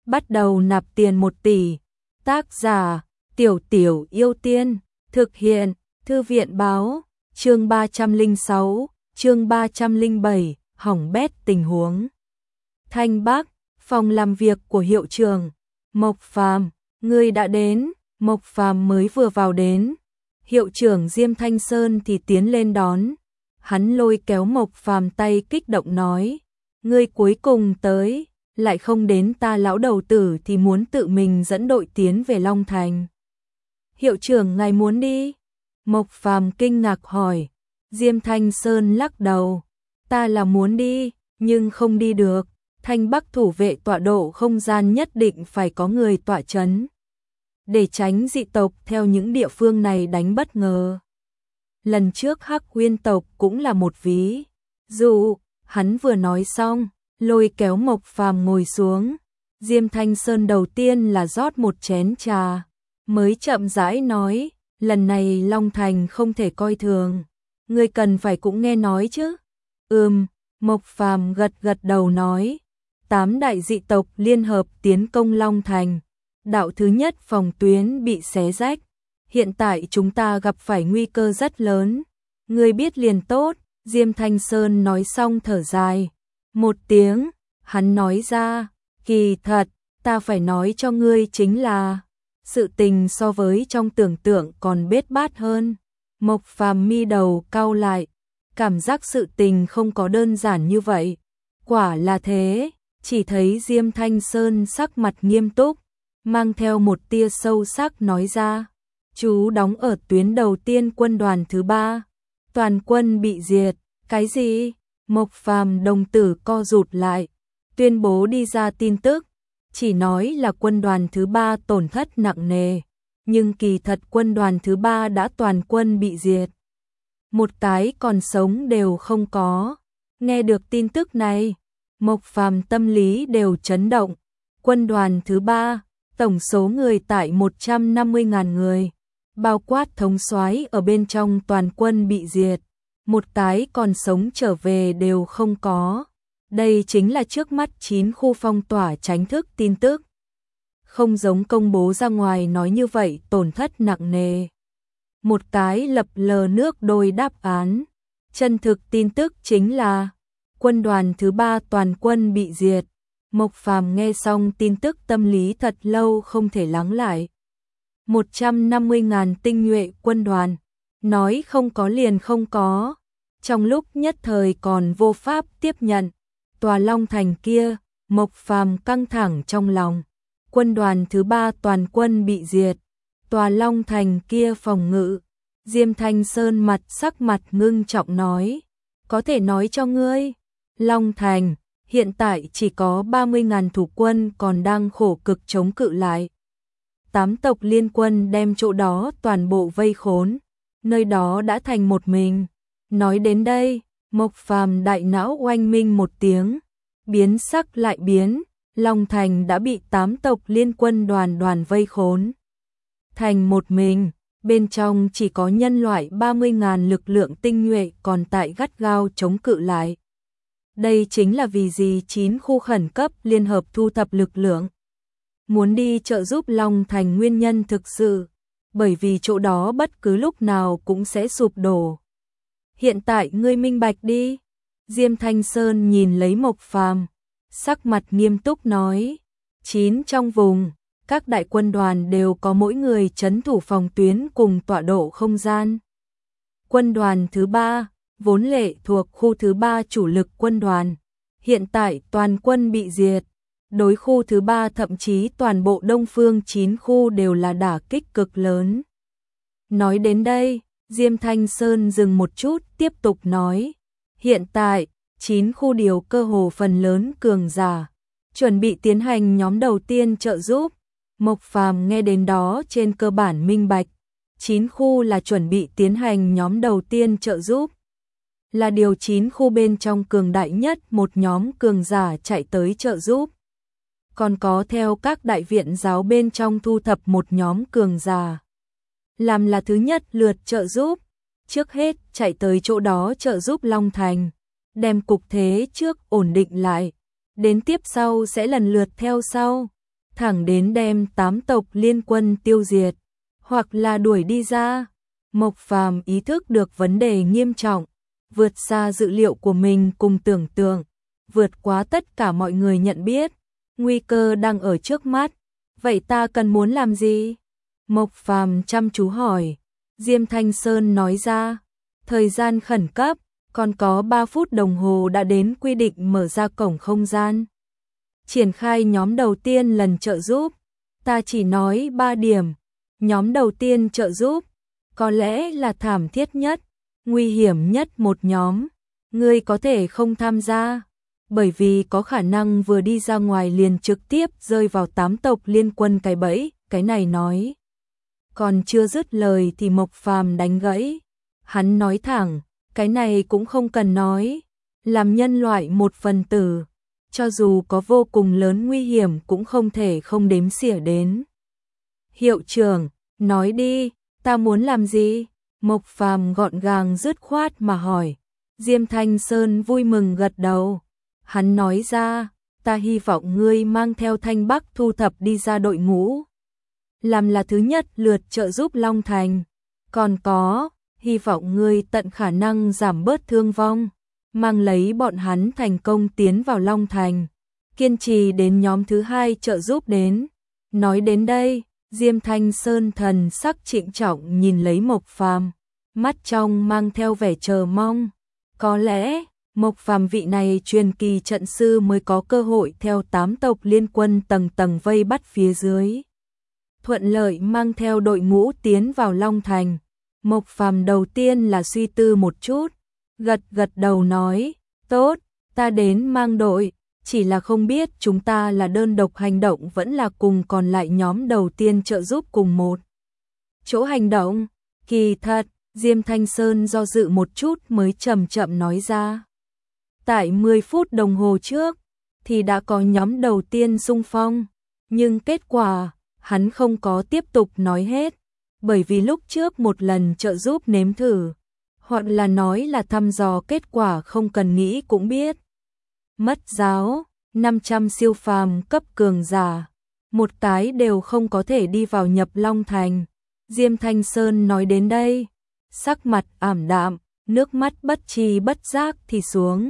bắt đầu nạp tiền 1 tỷ. Tác giả: Tiểu Tiểu Yêu Tiên. Thực hiện: Thư viện báo. Chương 306, chương 307, hỏng bét tình huống. Thanh Bắc, phòng làm việc của hiệu trưởng. Mộc Phàm, ngươi đã đến. Mộc Phàm mới vừa vào đến, hiệu trưởng Diêm Thanh Sơn thì tiến lên đón. Hắn lôi kéo Mộc Phàm tay kích động nói: ngươi cuối cùng tới, lại không đến ta lão đầu tử thì muốn tự mình dẫn đội tiến về Long Thành. Hiệu trưởng ngài muốn đi? Mộc Phàm kinh ngạc hỏi. Diêm Thanh Sơn lắc đầu: ta là muốn đi, nhưng không đi được. Thanh Bắc thủ vệ tọa độ không gian nhất định phải có người tọa chấn, để tránh dị tộc theo những địa phương này đánh bất ngờ. Lần trước Hắc Huyên tộc cũng là một ví dụ. Hắn vừa nói xong, lôi kéo Mộc Phàm ngồi xuống. Diêm Thanh Sơn đầu tiên là rót một chén trà, mới chậm rãi nói: lần này Long Thành không thể coi thường, ngươi cần phải cũng nghe nói chứ. Mộc Phàm gật gật đầu nói: 8 đại dị tộc liên hợp tiến công Long Thành. Đạo thứ nhất phòng tuyến bị xé rách. Hiện tại chúng ta gặp phải nguy cơ rất lớn. Ngươi biết liền tốt. Diêm Thanh Sơn nói xong thở dài một tiếng. Hắn nói ra: kỳ thật, ta phải nói cho ngươi chính là sự tình so với trong tưởng tượng còn bết bát hơn. Mộc Phàm mi đầu cau lại, cảm giác sự tình không có đơn giản như vậy. Quả là thế. Chỉ thấy Diêm Thanh Sơn sắc mặt nghiêm túc, mang theo một tia sâu sắc nói ra: chú đóng ở tuyến đầu tiên quân đoàn thứ 3, toàn quân bị diệt. Cái gì? Mộc Phàm đồng tử co rụt lại, tuyên bố đi ra tin tức, chỉ nói là quân đoàn thứ 3 tổn thất nặng nề, nhưng kỳ thật quân đoàn thứ 3 đã toàn quân bị diệt. Một cái còn sống đều không có. Nghe được tin tức này, Mộc Phàm tâm lý đều chấn động. Quân đoàn thứ 3, tổng số người tại 150.000 người, bao quát thống soái ở bên trong toàn quân bị diệt, một cái còn sống trở về đều không có. Đây chính là trước mắt 9 khu phong tỏa tránh thức tin tức. Không giống công bố ra ngoài nói như vậy tổn thất nặng nề. Một cái lập lờ nước đôi đáp án. Chân thực tin tức chính là quân đoàn thứ 3 toàn quân bị diệt. Mộc Phàm nghe xong tin tức tâm lý thật lâu không thể lắng lại. 150.000 tinh nhuệ quân đoàn, nói không có liền không có. Trong lúc nhất thời còn vô pháp tiếp nhận. Tòa Long Thành kia, Mộc Phàm căng thẳng trong lòng. Quân đoàn thứ 3 toàn quân bị diệt. Tòa Long Thành kia phòng ngự. Diêm Thanh Sơn sắc mặt ngưng trọng nói: có thể nói cho ngươi, Long Thành hiện tại chỉ có 30.000 thủ quân còn đang khổ cực chống cự lại. 8 tộc liên quân đem chỗ đó toàn bộ vây khốn, nơi đó đã thành một mình. Nói đến đây, Mộc Phàm đại não oanh minh một tiếng, biến sắc lại biến. Long Thành đã bị 8 tộc liên quân đoàn vây khốn thành một mình, bên trong chỉ có nhân loại 30.000 lực lượng tinh nhuệ còn tại gắt gao chống cự lại. Đây chính là vì gì 9 khu khẩn cấp liên hợp thu thập lực lượng, muốn đi trợ giúp Long Thành nguyên nhân thực sự, bởi vì chỗ đó bất cứ lúc nào cũng sẽ sụp đổ. Hiện tại ngươi minh bạch đi. Diêm Thanh Sơn nhìn lấy Mộc Phàm, sắc mặt nghiêm túc nói: 9 trong vùng, các đại quân đoàn đều có mỗi người trấn thủ phòng tuyến cùng tọa độ không gian. Quân đoàn thứ 3, vốn lệ thuộc khu thứ 3 chủ lực quân đoàn, hiện tại toàn quân bị diệt. Đối khu thứ 3 thậm chí toàn bộ Đông Phương 9 khu đều là đả kích cực lớn. Nói đến đây, Diêm Thanh Sơn dừng một chút tiếp tục nói: hiện tại 9 khu điều cơ hồ phần lớn cường giả, chuẩn bị tiến hành nhóm đầu tiên trợ giúp. Mộc Phàm nghe đến đó trên cơ bản minh bạch, 9 khu là chuẩn bị tiến hành nhóm đầu tiên trợ giúp. Là điều 9 khu bên trong cường đại nhất một nhóm cường giả chạy tới trợ giúp. Còn có theo các đại viện giáo bên trong thu thập một nhóm cường giả, làm là thứ nhất lượt trợ giúp. Trước hết chạy tới chỗ đó trợ giúp Long Thành, đem cục thế trước ổn định lại, đến tiếp sau sẽ lần lượt theo sau. thẳng đến đem 8 tộc liên quân tiêu diệt, hoặc là đuổi đi ra. Mộc Phàm ý thức được vấn đề nghiêm trọng, vượt xa dự liệu của mình cùng tưởng tượng, vượt quá tất cả mọi người nhận biết, nguy cơ đang ở trước mắt, vậy ta cần muốn làm gì? Mộc Phàm chăm chú hỏi. Diêm Thanh Sơn nói ra, thời gian khẩn cấp, còn có 3 phút đồng hồ đã đến quy định mở ra cổng không gian. Triển khai nhóm đầu tiên lần trợ giúp, ta chỉ nói 3 điểm. Nhóm đầu tiên trợ giúp, có lẽ là thảm thiết nhất, nguy hiểm nhất một nhóm. Ngươi có thể không tham gia, bởi vì có khả năng vừa đi ra ngoài liền trực tiếp rơi vào 8 tộc liên quân cái bẫy, cái này nói. Còn chưa dứt lời thì Mộc Phàm đánh gãy. Hắn nói thẳng, cái này cũng không cần nói. Làm nhân loại một phần tử, cho dù có vô cùng lớn nguy hiểm cũng không thể không đếm xỉa đến. Hiệu trưởng, nói đi, ta muốn làm gì? Mộc Phàm gọn gàng dứt khoát mà hỏi. Diêm Thanh Sơn vui mừng gật đầu. Hắn nói ra, ta hy vọng ngươi mang theo Thanh Bắc thu thập đi ra đội ngũ. Làm là thứ nhất lượt trợ giúp Long Thành. Còn có, hy vọng ngươi tận khả năng giảm bớt thương vong, mang lấy bọn hắn thành công tiến vào Long Thành. Kiên trì đến nhóm thứ 2 trợ giúp đến. Nói đến đây, Diêm Thanh Sơn thần sắc trịnh trọng nhìn lấy Mộc Phàm, mắt trong mang theo vẻ chờ mong. Có lẽ, Mộc Phàm vị này truyền kỳ trận sư mới có cơ hội theo 8 tộc liên quân tầng tầng vây bắt phía dưới. Thuận lợi mang theo đội ngũ tiến vào Long Thành. Mộc Phàm đầu tiên là suy tư một chút, gật gật đầu nói, tốt, ta đến mang đội, chỉ là không biết chúng ta là đơn độc hành động vẫn là cùng còn lại nhóm đầu tiên trợ giúp cùng một chỗ hành động. Kỳ thật, Diêm Thanh Sơn do dự một chút mới chậm chậm nói ra. Tại 10 phút đồng hồ trước, thì đã có nhóm đầu tiên xung phong, nhưng kết quả, hắn không có tiếp tục nói hết, bởi vì lúc trước một lần trợ giúp nếm thử, hoặc là nói là thăm dò kết quả không cần nghĩ cũng biết. Mất giáo, 500 siêu phàm cấp cường giả, một cái đều không có thể đi vào nhập Long Thành. Diêm Thanh Sơn nói đến đây, sắc mặt ảm đạm, nước mắt bất tri bất giác thì xuống.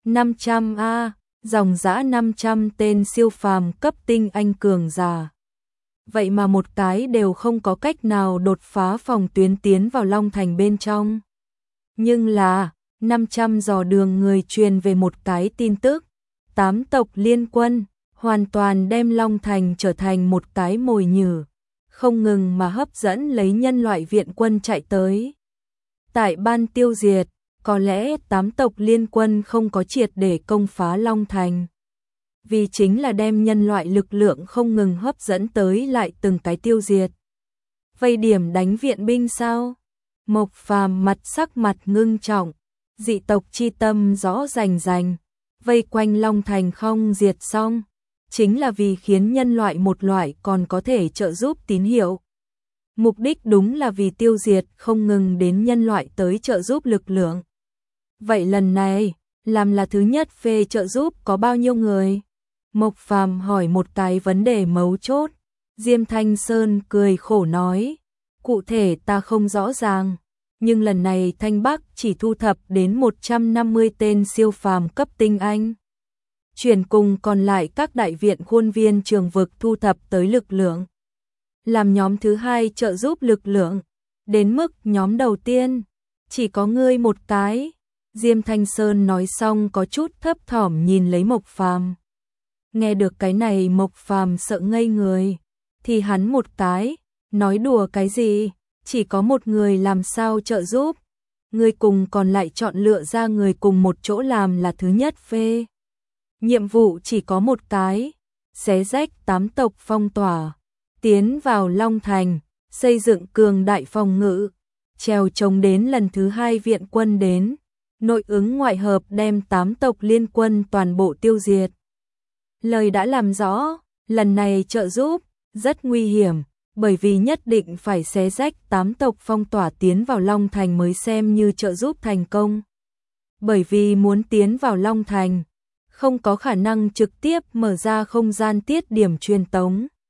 500 a, dòng dã 500 tên siêu phàm cấp tinh anh cường giả. Vậy mà một cái đều không có cách nào đột phá phòng tuyến tiến vào Long Thành bên trong. Nhưng là, 500 dò đường người truyền về một cái tin tức. 8 tộc liên quân, hoàn toàn đem Long Thành trở thành một cái mồi nhử, không ngừng mà hấp dẫn lấy nhân loại viện quân chạy tới. Tại ban tiêu diệt, có lẽ 8 tộc liên quân không có triệt để công phá Long Thành. Vì chính là đem nhân loại lực lượng không ngừng hấp dẫn tới lại từng cái tiêu diệt. Vây điểm đánh viện binh sao? Mộc Phàm sắc mặt ngưng trọng, dị tộc chi tâm rõ rành rành, vây quanh Long Thành không diệt xong, chính là vì khiến nhân loại một loại còn có thể trợ giúp tín hiệu. Mục đích đúng là vì tiêu diệt không ngừng đến nhân loại tới trợ giúp lực lượng. Vậy lần này, làm là thứ nhất phê trợ giúp có bao nhiêu người? Mộc Phàm hỏi một cái vấn đề mấu chốt. Diêm Thanh Sơn cười khổ nói, cụ thể ta không rõ ràng, nhưng lần này Thanh Bắc chỉ thu thập đến 150 tên siêu phàm cấp tinh anh. Chuyển cùng còn lại các đại viện khuôn viên trường vực thu thập tới lực lượng. Làm nhóm thứ 2 trợ giúp lực lượng, đến mức nhóm đầu tiên, chỉ có ngươi một cái. Diêm Thanh Sơn nói xong có chút thấp thỏm nhìn lấy Mộc Phàm. Nghe được cái này Mộc Phàm sợ ngây người, thì hắn một cái, nói đùa cái gì, chỉ có một người làm sao trợ giúp. Người cùng còn lại chọn lựa ra người cùng một chỗ làm là thứ nhất phê. Nhiệm vụ chỉ có một cái, xé rách 8 tộc phong tỏa, tiến vào Long Thành, xây dựng cường đại phòng ngự, trèo trống đến lần thứ 2 viện quân đến, nội ứng ngoại hợp đem 8 tộc liên quân toàn bộ tiêu diệt. Lời đã làm rõ, lần này trợ giúp, rất nguy hiểm, bởi vì nhất định phải xé rách 8 tộc phong tỏa tiến vào Long Thành mới xem như trợ giúp thành công. Bởi vì muốn tiến vào Long Thành, không có khả năng trực tiếp mở ra không gian tiết điểm truyền tống,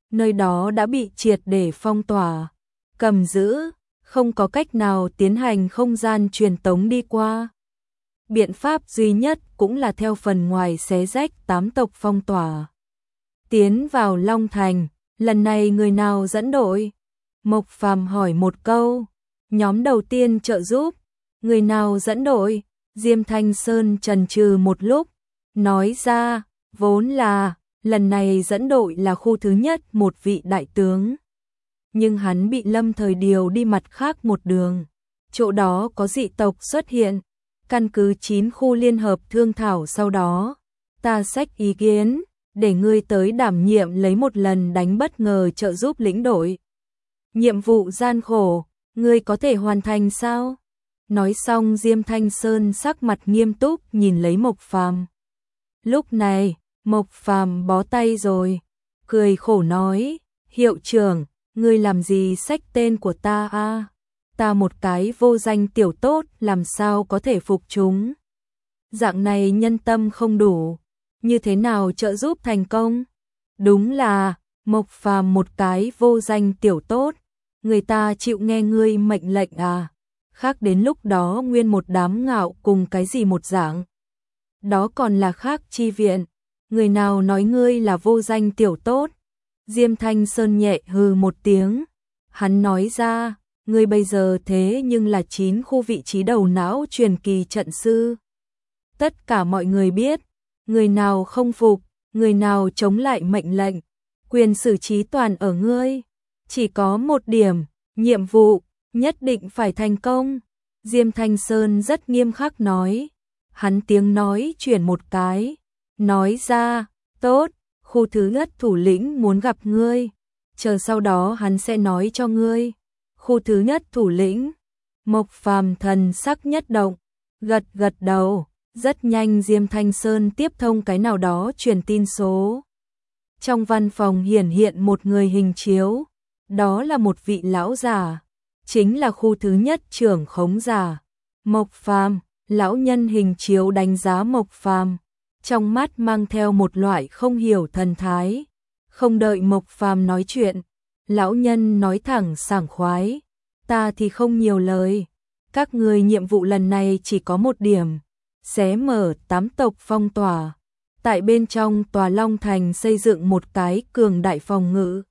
nơi đó đã bị triệt để phong tỏa, cầm giữ, không có cách nào tiến hành không gian truyền tống đi qua. Biện pháp duy nhất cũng là theo phần ngoài xé rách 8 tộc phong tỏa. Tiến vào Long Thành, lần này người nào dẫn đội? Mộc Phàm hỏi một câu. Nhóm đầu tiên trợ giúp, người nào dẫn đội? Diêm Thanh Sơn chần chừ một lúc, nói ra, vốn là, lần này dẫn đội là khu thứ nhất một vị đại tướng. Nhưng hắn bị Lâm Thời điều đi mặt khác một đường. Chỗ đó có dị tộc xuất hiện. Căn cứ 9 khu liên hợp thương thảo sau đó. Ta xách ý kiến, để ngươi tới đảm nhiệm lấy một lần đánh bất ngờ trợ giúp lĩnh đội. Nhiệm vụ gian khổ, ngươi có thể hoàn thành sao? Nói xong Diêm Thanh Sơn sắc mặt nghiêm túc nhìn lấy Mộc Phàm. Lúc này, Mộc Phàm bó tay rồi, cười khổ nói, hiệu trưởng, ngươi làm gì xách tên của ta a? Ta một cái vô danh tiểu tốt làm sao có thể phục chúng? Dạng này nhân tâm không đủ, như thế nào trợ giúp thành công? Đúng là, Mộc Phàm một cái vô danh tiểu tốt, người ta chịu nghe ngươi mệnh lệnh à? Khác đến lúc đó nguyên một đám ngạo cùng cái gì một dạng. Đó còn là khác chi viện, người nào nói ngươi là vô danh tiểu tốt? Diêm Thanh Sơn nhẹ hừ một tiếng, hắn nói ra, ngươi bây giờ thế nhưng là 9 khu vị trí đầu não truyền kỳ trận sư. Tất cả mọi người biết, người nào không phục, người nào chống lại mệnh lệnh, quyền xử trí toàn ở ngươi. Chỉ có một điểm, nhiệm vụ, nhất định phải thành công. Diêm Thanh Sơn rất nghiêm khắc nói. Hắn tiếng nói chuyển một cái, nói ra, tốt, khu thứ nhất thủ lĩnh muốn gặp ngươi, chờ sau đó hắn sẽ nói cho ngươi. Khu thứ nhất thủ lĩnh, Mộc Phàm thần sắc nhất động, gật gật đầu, rất nhanh Diêm Thanh Sơn tiếp thông cái nào đó truyền tin số. Trong văn phòng hiển hiện một người hình chiếu, đó là một vị lão già, chính là khu thứ nhất trưởng khống giả. Mộc Phàm, lão nhân hình chiếu đánh giá Mộc Phàm, trong mắt mang theo một loại không hiểu thần thái. Không đợi Mộc Phàm nói chuyện, lão nhân nói thẳng sảng khoái, ta thì không nhiều lời, các người nhiệm vụ lần này chỉ có một điểm, xé mở 8 tộc phong tỏa, tại bên trong tòa Long Thành xây dựng một cái cường đại phòng ngự.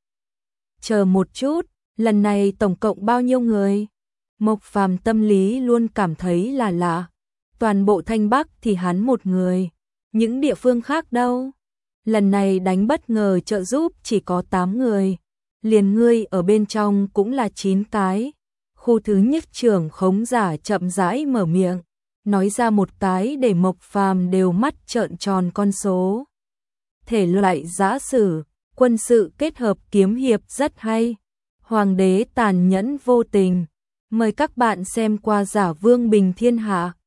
Chờ một chút, lần này tổng cộng bao nhiêu người? Mộc Phàm tâm lý luôn cảm thấy là lạ. Toàn bộ Thanh Bắc thì hắn một người, những địa phương khác đâu? Lần này đánh bất ngờ trợ giúp chỉ có 8 người, liền ngươi ở bên trong cũng là 9 cái. Khu thứ nhất trưởng khống giả chậm rãi mở miệng, nói ra một cái để Mộc Phàm đều mắt trợn tròn con số. Thể loại giã sử, quân sự kết hợp kiếm hiệp rất hay. Hoàng đế tàn nhẫn vô tình. Mời các bạn xem qua Giả Vương Bình Thiên Hạ.